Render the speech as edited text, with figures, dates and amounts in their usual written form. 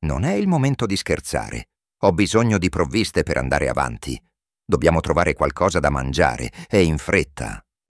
Non è il momento di scherzare. Ho bisogno di provviste per andare avanti. Dobbiamo trovare qualcosa da mangiare e in fretta.